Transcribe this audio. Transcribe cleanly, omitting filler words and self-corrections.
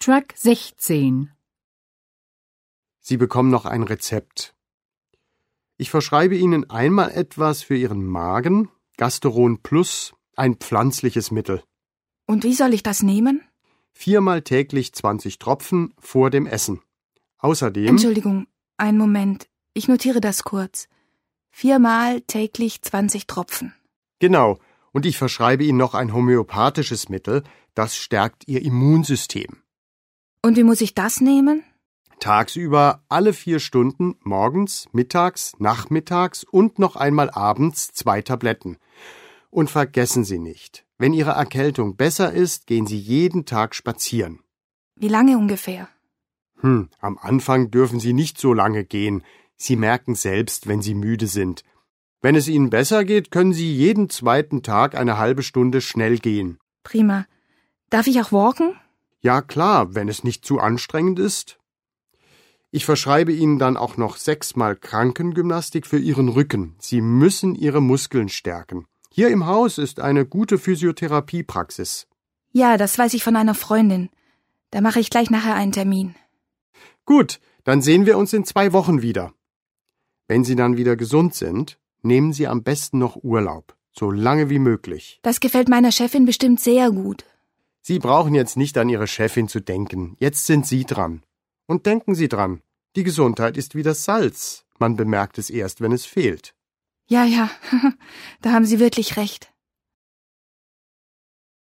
Track 16. Sie bekommen noch ein Rezept. Ich verschreibe Ihnen einmal etwas für Ihren Magen, Gasteron Plus, ein pflanzliches Mittel. Und wie soll ich das nehmen? 4-mal täglich 20 Tropfen vor dem Essen. Außerdem... Entschuldigung, einen Moment. Ich notiere das kurz. 4-mal täglich 20 Tropfen. Genau. Und ich verschreibe Ihnen noch ein homöopathisches Mittel, das stärkt Ihr Immunsystem. Und wie muss ich das nehmen? Tagsüber alle 4 Stunden, morgens, mittags, nachmittags und noch einmal abends 2 Tabletten. Und vergessen Sie nicht, wenn Ihre Erkältung besser ist, gehen Sie jeden Tag spazieren. Wie lange ungefähr? Am Anfang dürfen Sie nicht so lange gehen. Sie merken selbst, wenn Sie müde sind. Wenn es Ihnen besser geht, können Sie jeden 2. Tag eine halbe Stunde schnell gehen. Prima. Darf ich auch walken? Ja klar, wenn es nicht zu anstrengend ist. Ich verschreibe Ihnen dann auch noch 6-mal Krankengymnastik für Ihren Rücken. Sie müssen Ihre Muskeln stärken. Hier im Haus ist eine gute Physiotherapiepraxis. Ja, das weiß ich von einer Freundin. Da mache ich gleich nachher einen Termin. Gut, dann sehen wir uns in 2 Wochen wieder. Wenn Sie dann wieder gesund sind, nehmen Sie am besten noch Urlaub, so lange wie möglich. Das gefällt meiner Chefin bestimmt sehr gut. Sie brauchen jetzt nicht an Ihre Chefin zu denken. Jetzt sind Sie dran. Und denken Sie dran, die Gesundheit ist wie das Salz. Man bemerkt es erst, wenn es fehlt. Ja, da haben Sie wirklich recht.